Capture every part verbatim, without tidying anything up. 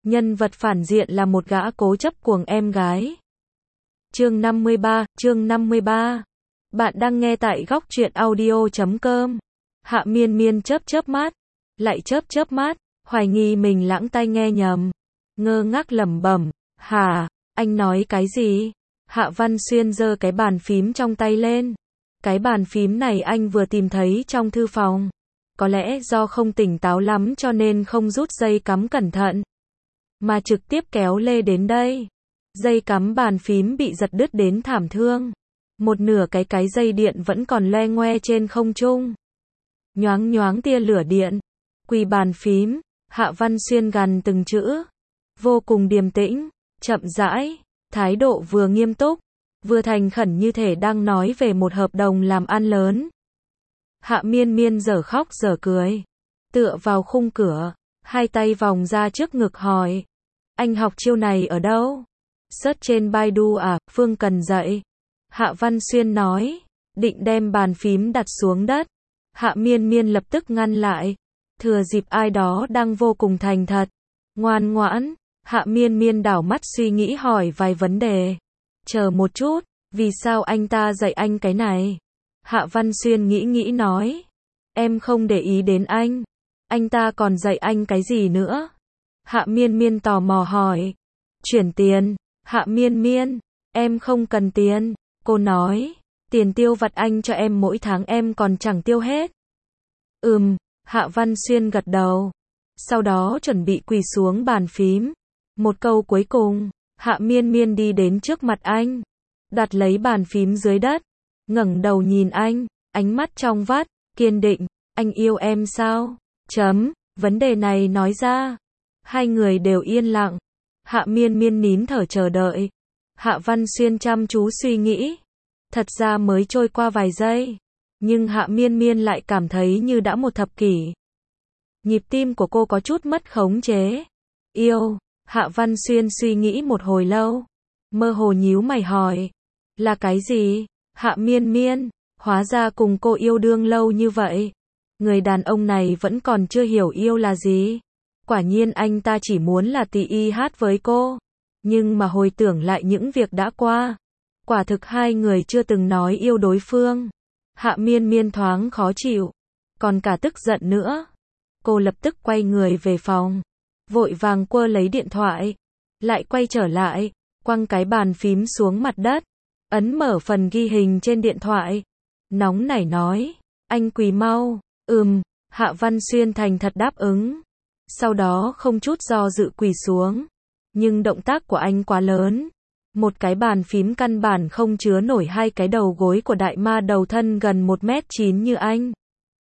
Nhân vật phản diện là một gã cố chấp cuồng em gái. Chương năm mươi ba, chương năm mươi ba. Bạn đang nghe tại góc truyện audio chấm com. Hạ Miên Miên chớp chớp mắt, lại chớp chớp mắt, hoài nghi mình lãng tai nghe nhầm. Ngơ ngác lẩm bẩm, "Hả, anh nói cái gì?" Hạ Văn Xuyên giơ cái bàn phím trong tay lên. Cái bàn phím này anh vừa tìm thấy trong thư phòng. Có lẽ do không tỉnh táo lắm cho nên không rút dây cắm cẩn thận, mà trực tiếp kéo lê đến đây. Dây cắm bàn phím bị giật đứt đến thảm thương. Một nửa cái cái dây điện vẫn còn loe ngoe trên không trung. Nhoáng nhoáng tia lửa điện. Quỳ bàn phím, Hạ Văn Xuyên gằn từng chữ. Vô cùng điềm tĩnh, chậm rãi, thái độ vừa nghiêm túc, vừa thành khẩn như thể đang nói về một hợp đồng làm ăn lớn. Hạ Miên Miên dở khóc dở cười, tựa vào khung cửa, hai tay vòng ra trước ngực hỏi. Anh học chiêu này ở đâu? Search trên Baidu à, Phương cần dạy. Hạ Văn Xuyên nói, định đem bàn phím đặt xuống đất. Hạ Miên Miên lập tức ngăn lại, thừa dịp ai đó đang vô cùng thành thật, ngoan ngoãn. Hạ Miên Miên đảo mắt suy nghĩ hỏi vài vấn đề. Chờ một chút, vì sao anh ta dạy anh cái này? Hạ Văn Xuyên nghĩ nghĩ nói, em không để ý đến anh. Anh ta còn dạy anh cái gì nữa? Hạ Miên Miên tò mò hỏi. Chuyển tiền. Hạ Miên Miên, em không cần tiền. Cô nói, tiền tiêu vặt anh cho em mỗi tháng em còn chẳng tiêu hết. Ừm, Hạ Văn Xuyên gật đầu. Sau đó chuẩn bị quỳ xuống bàn phím. Một câu cuối cùng, Hạ Miên Miên đi đến trước mặt anh, đặt lấy bàn phím dưới đất, ngẩng đầu nhìn anh, ánh mắt trong vắt, kiên định. Anh yêu em sao? Chấm, vấn đề này nói ra. Hai người đều yên lặng. Hạ Miên Miên nín thở chờ đợi. Hạ Văn Xuyên chăm chú suy nghĩ. Thật ra mới trôi qua vài giây, nhưng Hạ Miên Miên lại cảm thấy như đã một thập kỷ. Nhịp tim của cô có chút mất khống chế. Yêu. Hạ Văn Xuyên suy nghĩ một hồi lâu, mơ hồ nhíu mày hỏi, là cái gì? Hạ Miên Miên, hóa ra cùng cô yêu đương lâu như vậy, người đàn ông này vẫn còn chưa hiểu yêu là gì. Quả nhiên anh ta chỉ muốn là tì y hát với cô, nhưng mà hồi tưởng lại những việc đã qua, quả thực hai người chưa từng nói yêu đối phương. Hạ Miên Miên thoáng khó chịu, còn cả tức giận nữa. Cô lập tức quay người về phòng, vội vàng quơ lấy điện thoại, lại quay trở lại, quăng cái bàn phím xuống mặt đất, ấn mở phần ghi hình trên điện thoại, nóng nảy nói, anh quỳ mau. Ừm, Hạ Văn Xuyên thành thật đáp ứng, sau đó không chút do dự quỳ xuống, nhưng động tác của anh quá lớn, một cái bàn phím căn bản không chứa nổi hai cái đầu gối của đại ma đầu thân gần một mét chín như anh.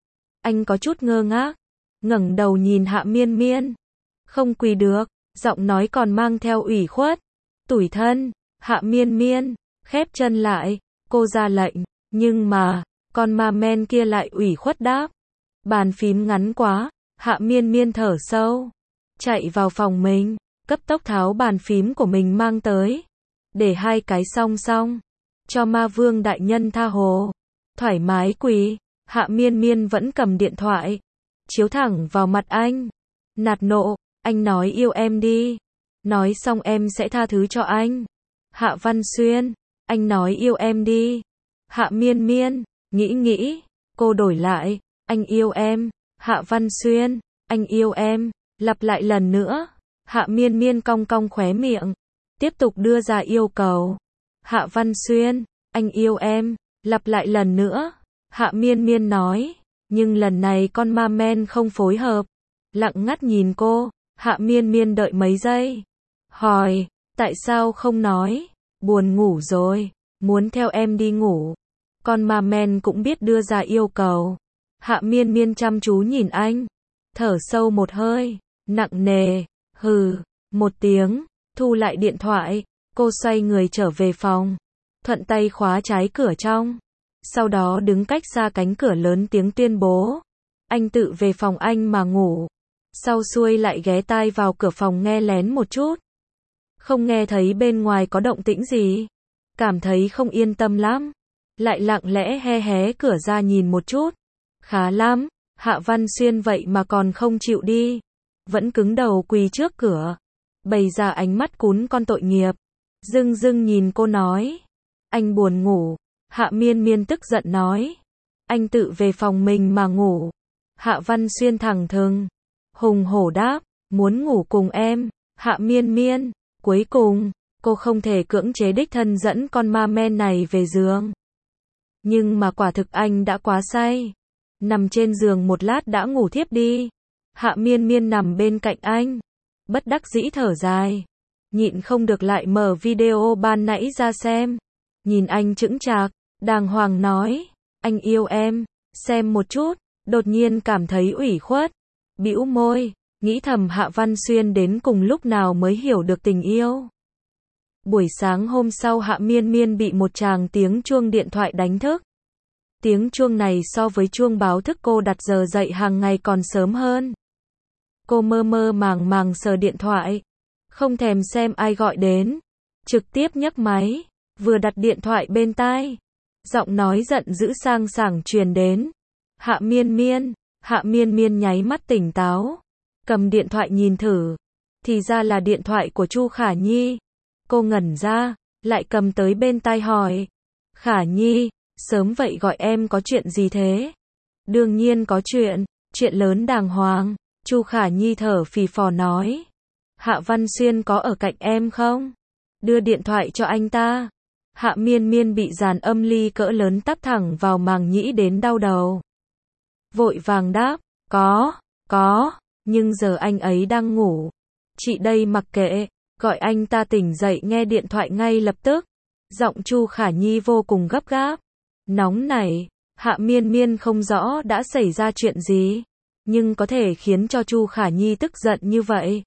Anh có chút ngơ ngác, ngẩng đầu nhìn Hạ Miên Miên. Không quỳ được, giọng nói còn mang theo ủy khuất, tủi thân. Hạ Miên Miên khép chân lại, cô ra lệnh, nhưng mà con ma men kia lại ủy khuất đáp. Bàn phím ngắn quá. Hạ Miên Miên thở sâu, chạy vào phòng mình, cấp tốc tháo bàn phím của mình mang tới, để hai cái song song, cho ma vương đại nhân tha hồ, thoải mái quỳ. Hạ Miên Miên vẫn cầm điện thoại, chiếu thẳng vào mặt anh, nạt nộ. Anh nói yêu em đi, nói xong em sẽ tha thứ cho anh. Hạ Văn Xuyên, anh nói yêu em đi. Hạ Miên Miên nghĩ nghĩ, cô đổi lại, anh yêu em. Hạ Văn Xuyên, anh yêu em, lặp lại lần nữa. Hạ Miên Miên cong cong khóe miệng, tiếp tục đưa ra yêu cầu. Hạ Văn Xuyên, anh yêu em, lặp lại lần nữa. Hạ Miên Miên nói, nhưng lần này con ma men không phối hợp, lặng ngắt nhìn cô. Hạ Miên Miên đợi mấy giây, hỏi, tại sao không nói? Buồn ngủ rồi, muốn theo em đi ngủ. Con ma men cũng biết đưa ra yêu cầu. Hạ Miên Miên chăm chú nhìn anh, thở sâu một hơi, nặng nề, hừ, một tiếng, thu lại điện thoại, cô xoay người trở về phòng, thuận tay khóa trái cửa trong, sau đó đứng cách xa cánh cửa lớn tiếng tuyên bố, anh tự về phòng anh mà ngủ. Sau xuôi lại ghé tai vào cửa phòng nghe lén một chút, không nghe thấy bên ngoài có động tĩnh gì, cảm thấy không yên tâm lắm, lại lặng lẽ hé hé cửa ra nhìn một chút. Khá lắm, Hạ Văn Xuyên vậy mà còn không chịu đi, vẫn cứng đầu quỳ trước cửa. bày ra ánh mắt cún con tội nghiệp. Dưng dưng nhìn cô nói. Anh buồn ngủ. Hạ Miên Miên tức giận nói. Anh tự về phòng mình mà ngủ. Hạ Văn Xuyên thẳng thừng. Hùng hổ đáp. Muốn ngủ cùng em. Hạ Miên Miên. Cuối cùng, cô không thể cưỡng chế đích thân dẫn con ma men này về giường. Nhưng mà quả thực anh đã quá say. Nằm trên giường một lát đã ngủ thiếp đi. Hạ Miên Miên nằm bên cạnh anh. Bất đắc dĩ thở dài. Nhịn không được lại mở video ban nãy ra xem. Nhìn anh chững chạc, đàng hoàng nói. Anh yêu em. Xem một chút. Đột nhiên cảm thấy ủy khuất. Bĩu môi. Nghĩ thầm Hạ Văn Xuyên đến cùng lúc nào mới hiểu được tình yêu. Buổi sáng hôm sau Hạ Miên Miên bị một tràng tiếng chuông điện thoại đánh thức. Tiếng chuông này so với chuông báo thức cô đặt giờ dậy hàng ngày còn sớm hơn. Cô mơ mơ màng màng sờ điện thoại. Không thèm xem ai gọi đến. Trực tiếp nhấc máy. Vừa đặt điện thoại bên tai. Giọng nói giận dữ sang sảng truyền đến. Hạ Miên Miên. Hạ Miên Miên nháy mắt tỉnh táo. Cầm điện thoại nhìn thử. Thì ra là điện thoại của Chu Khả Nhi. Cô ngẩn ra. Lại cầm tới bên tai hỏi. Khả Nhi. Sớm vậy gọi em có chuyện gì thế? Đương nhiên có chuyện. Chuyện lớn đàng hoàng. Chu Khả Nhi thở phì phò nói. Hạ Văn Xuyên có ở cạnh em không? Đưa điện thoại cho anh ta. Hạ Miên Miên bị dàn âm ly cỡ lớn tắp thẳng vào màng nhĩ đến đau đầu. Vội vàng đáp. Có, có, nhưng giờ anh ấy đang ngủ. Chị đây mặc kệ, gọi anh ta tỉnh dậy nghe điện thoại ngay lập tức. Giọng Chu Khả Nhi vô cùng gấp gáp. Nóng nảy. Hạ Miên Miên không rõ đã xảy ra chuyện gì. Nhưng có thể khiến cho Chu Khả Nhi tức giận như vậy.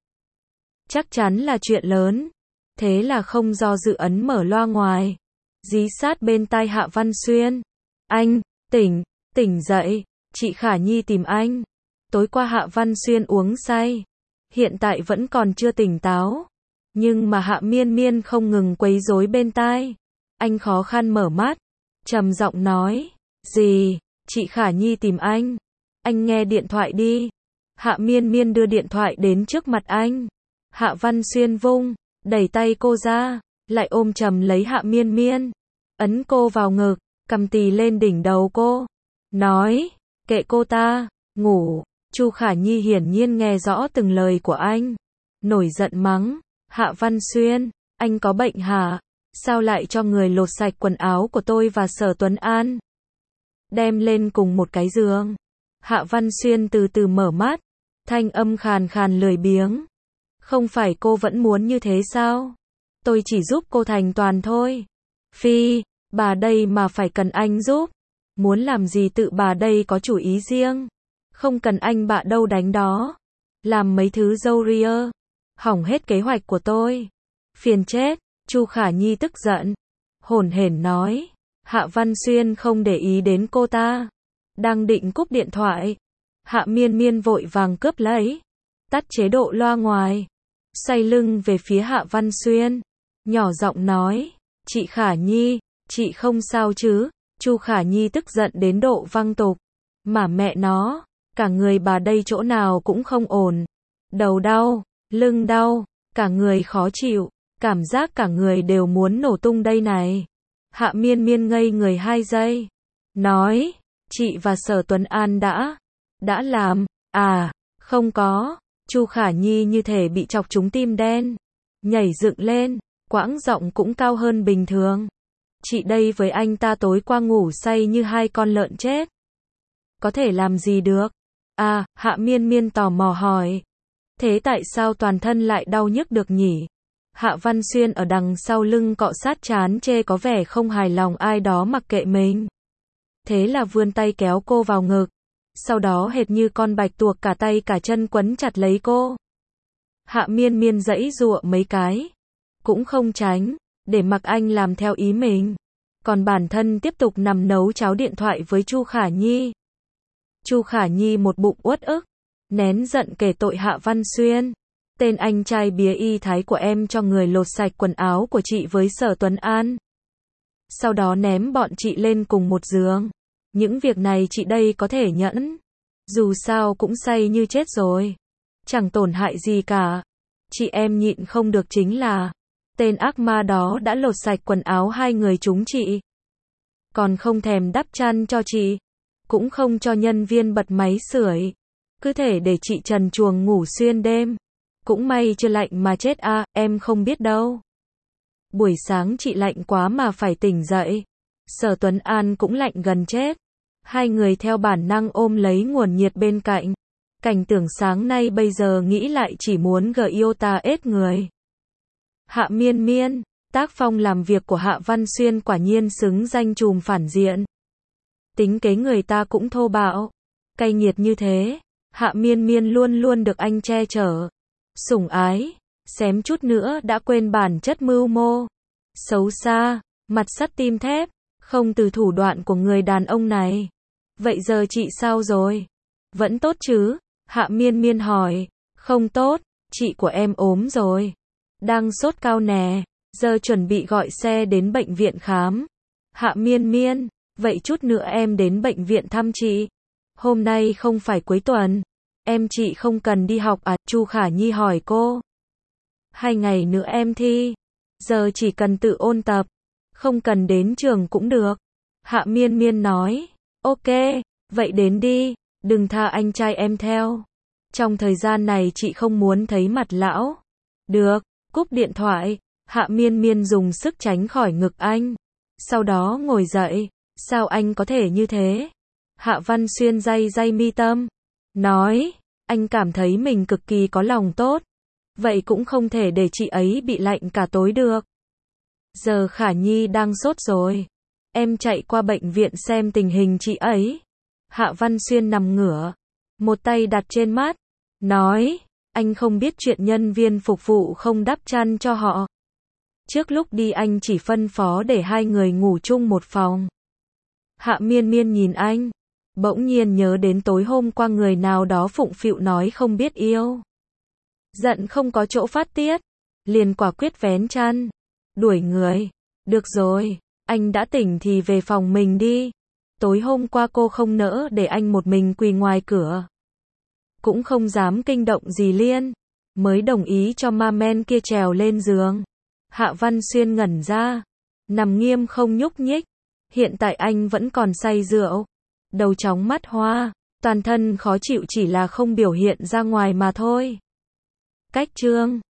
Chắc chắn là chuyện lớn. Thế là không do dự ấn mở loa ngoài. Dí sát bên tai Hạ Văn Xuyên. Anh, tỉnh, tỉnh dậy. Chị Khả Nhi tìm anh. Tối qua Hạ Văn Xuyên uống say. Hiện tại vẫn còn chưa tỉnh táo. Nhưng mà Hạ Miên Miên không ngừng quấy rối bên tai. Anh khó khăn mở mắt. Trầm giọng nói. Gì? Chị Khả Nhi tìm anh. Anh nghe điện thoại đi. Hạ Miên Miên đưa điện thoại đến trước mặt anh. Hạ Văn Xuyên vung, đẩy tay cô ra, lại ôm chầm lấy Hạ Miên Miên. Ấn cô vào ngực, cầm tì lên đỉnh đầu cô. Nói, kệ cô ta, ngủ. Chu Khả Nhi hiển nhiên nghe rõ từng lời của anh. Nổi giận mắng. Hạ Văn Xuyên, anh có bệnh hả? Sao lại cho người lột sạch quần áo của tôi và Sở Tuấn An? Đem lên cùng một cái giường. Hạ Văn Xuyên từ từ mở mắt. Thanh âm khàn khàn lười biếng. Không phải cô vẫn muốn như thế sao? Tôi chỉ giúp cô thành toàn thôi. Phi, bà đây mà phải cần anh giúp. Muốn làm gì tự bà đây có chủ ý riêng. Không cần anh bạ đâu đánh đó. Làm mấy thứ dâu ria. Hỏng hết kế hoạch của tôi. Phiền chết. Chu Khả Nhi tức giận. Hổn hển nói. Hạ Văn Xuyên không để ý đến cô ta. Đang định cúp điện thoại. Hạ Miên Miên vội vàng cướp lấy. Tắt chế độ loa ngoài. Xoay lưng về phía Hạ Văn Xuyên. Nhỏ giọng nói. Chị Khả Nhi, chị không sao chứ? Chu Khả Nhi tức giận đến độ văng tục. Mà mẹ nó, cả người bà đây chỗ nào cũng không ổn. Đầu đau, lưng đau, cả người khó chịu. Cảm giác cả người đều muốn nổ tung đây này. Hạ Miên Miên ngây người hai giây. Nói, chị và Sở Tuấn An đã, đã làm, à, không có. Chu Khả Nhi như thể bị chọc trúng tim đen. Nhảy dựng lên, quãng giọng cũng cao hơn bình thường. Chị đây với anh ta tối qua ngủ say như hai con lợn chết. Có thể làm gì được? À, Hạ Miên Miên tò mò hỏi. Thế tại sao toàn thân lại đau nhức được nhỉ? Hạ Văn Xuyên ở đằng sau lưng cọ sát trán chê có vẻ không hài lòng ai đó mặc kệ mình. Thế là vươn tay kéo cô vào ngực. Sau đó hệt như con bạch tuộc cả tay cả chân quấn chặt lấy cô. Hạ Miên Miên giãy giụa mấy cái. Cũng không tránh, để mặc anh làm theo ý mình. Còn bản thân tiếp tục nằm nấu cháo điện thoại với Chu Khả Nhi. Chu Khả Nhi một bụng uất ức. Nén giận kể tội Hạ Văn Xuyên. Tên anh trai bía y thái của em cho người lột sạch quần áo của chị với Sở Tuấn An. Sau đó ném bọn chị lên cùng một giường. Những việc này chị đây có thể nhẫn. Dù sao cũng say như chết rồi. Chẳng tổn hại gì cả. Chị em nhịn không được chính là, tên ác ma đó đã lột sạch quần áo hai người chúng chị. Còn không thèm đắp chăn cho chị, cũng không cho nhân viên bật máy sưởi, cứ thể để chị trần truồng ngủ xuyên đêm. Cũng may chưa lạnh mà chết à, em không biết đâu. Buổi sáng chị lạnh quá mà phải tỉnh dậy. Sở Tuấn An cũng lạnh gần chết. Hai người theo bản năng ôm lấy nguồn nhiệt bên cạnh. Cảnh tưởng sáng nay bây giờ nghĩ lại chỉ muốn gờ yêu ta ết người. Hạ Miên Miên, tác phong làm việc của Hạ Văn Xuyên quả nhiên xứng danh trùm phản diện. Tính kế người ta cũng thô bạo, cay nghiệt như thế. Hạ Miên Miên luôn luôn được anh che chở, sủng ái, xém chút nữa đã quên bản chất mưu mô, xấu xa, mặt sắt tim thép, không từ thủ đoạn của người đàn ông này. Vậy giờ chị sao rồi? Vẫn tốt chứ? Hạ Miên Miên hỏi. Không tốt, chị của em ốm rồi. Đang sốt cao nè, giờ chuẩn bị gọi xe đến bệnh viện khám. Hạ Miên Miên, vậy chút nữa em đến bệnh viện thăm chị. Hôm nay không phải cuối tuần, em chị không cần đi học à? Chu Khả Nhi hỏi cô. Hai ngày nữa em thi, giờ chỉ cần tự ôn tập, không cần đến trường cũng được. Hạ Miên Miên nói. Ok, vậy đến đi, đừng tha anh trai em theo. Trong thời gian này chị không muốn thấy mặt lão. Được, cúp điện thoại, Hạ Miên Miên dùng sức tránh khỏi ngực anh. Sau đó ngồi dậy, sao anh có thể như thế? Hạ Văn Xuyên day day mi tâm, nói, anh cảm thấy mình cực kỳ có lòng tốt. Vậy cũng không thể để chị ấy bị lạnh cả tối được. Giờ Khả Nhi đang sốt rồi. Em chạy qua bệnh viện xem tình hình chị ấy. Hạ Văn Xuyên nằm ngửa, một tay đặt trên mắt, nói, anh không biết chuyện nhân viên phục vụ không đắp chăn cho họ. Trước lúc đi anh chỉ phân phó để hai người ngủ chung một phòng. Hạ Miên Miên nhìn anh, bỗng nhiên nhớ đến tối hôm qua người nào đó phụng phịu nói không biết yêu. Giận không có chỗ phát tiết, liền quả quyết vén chăn, đuổi người. Được rồi, anh đã tỉnh thì về phòng mình đi. Tối hôm qua cô không nỡ để anh một mình quỳ ngoài cửa, cũng không dám kinh động dì Liên, mới đồng ý cho ma men kia trèo lên giường. Hạ Văn Xuyên ngẩn ra, nằm nghiêm không nhúc nhích. Hiện tại anh vẫn còn say rượu, đầu chóng mắt hoa, toàn thân khó chịu chỉ là không biểu hiện ra ngoài mà thôi. Cách chương